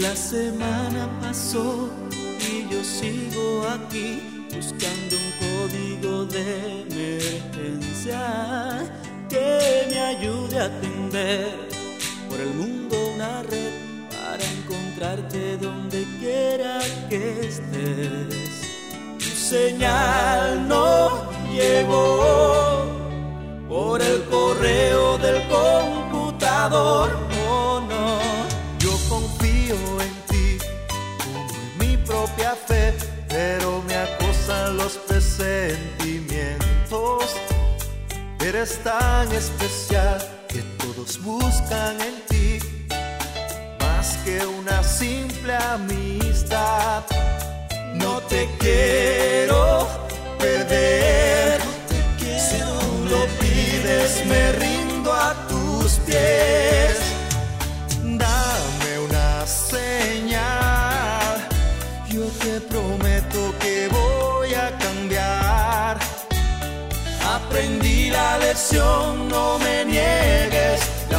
La semana pasó y yo sigo aquí buscando un código de emergencia que me ayude a tender por el mundo una red para encontrarte donde quiera que estés. Tu señal no llegó por el correo del computador, oh no. Yo confío en ti como en mi propia fe, pero me acosan los presentimientos. Eres tan especial que todos buscan en ti más que una simple amistad. No te quiero perder, si tú lo pides me rindo a tus pies. Dame una señal, yo te prometo que voy a cambiar. Aprendí la lección, no me niegues la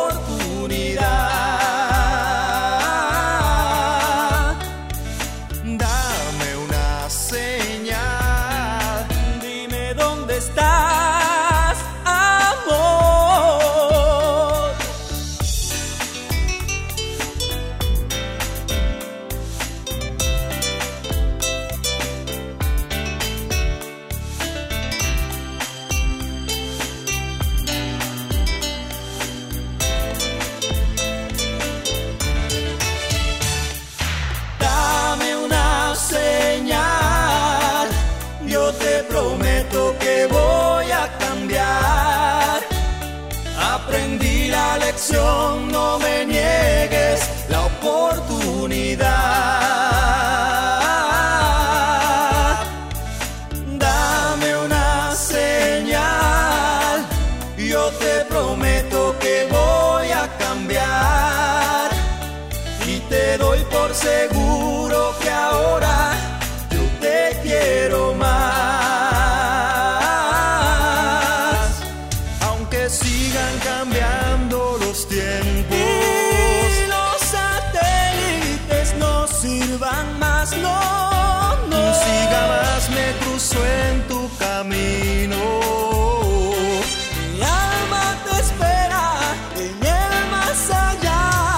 oportunidad. Dame una señal, dime dónde estás, amor. Dame una señal, yo te prometo que voy a cambiar. Aprendí la lección, no me niegues la oportunidad. Dame una señal, yo te prometo que voy a cambiar. Y te doy por seguro que ahora yo te quiero más. aunque sigan cambiando los tiempos Y los satélites no sirvan más, no, no. siga más me cruzo en tu camino. Mi alma te espera en el más allá.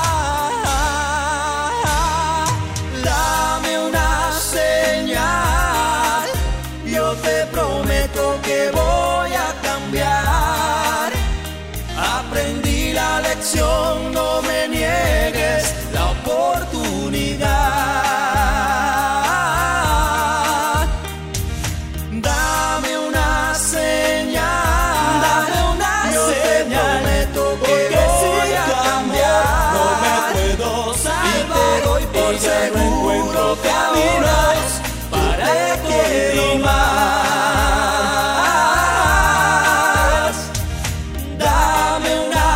Dame una señal, yo te prometo que voy a cambiar. Aprendí la lección, no me niegues la oportunidad. Dame una señal, yo te prometo que voy a cambiar. No me puedo salvar, y te doy por seguro que ahora para te quiero más. Dame una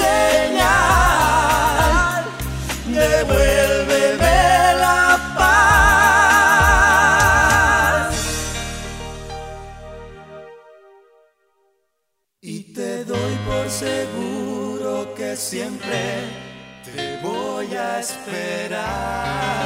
señal, devuélveme la paz. Y te doy por seguro que siempre te voy a esperar.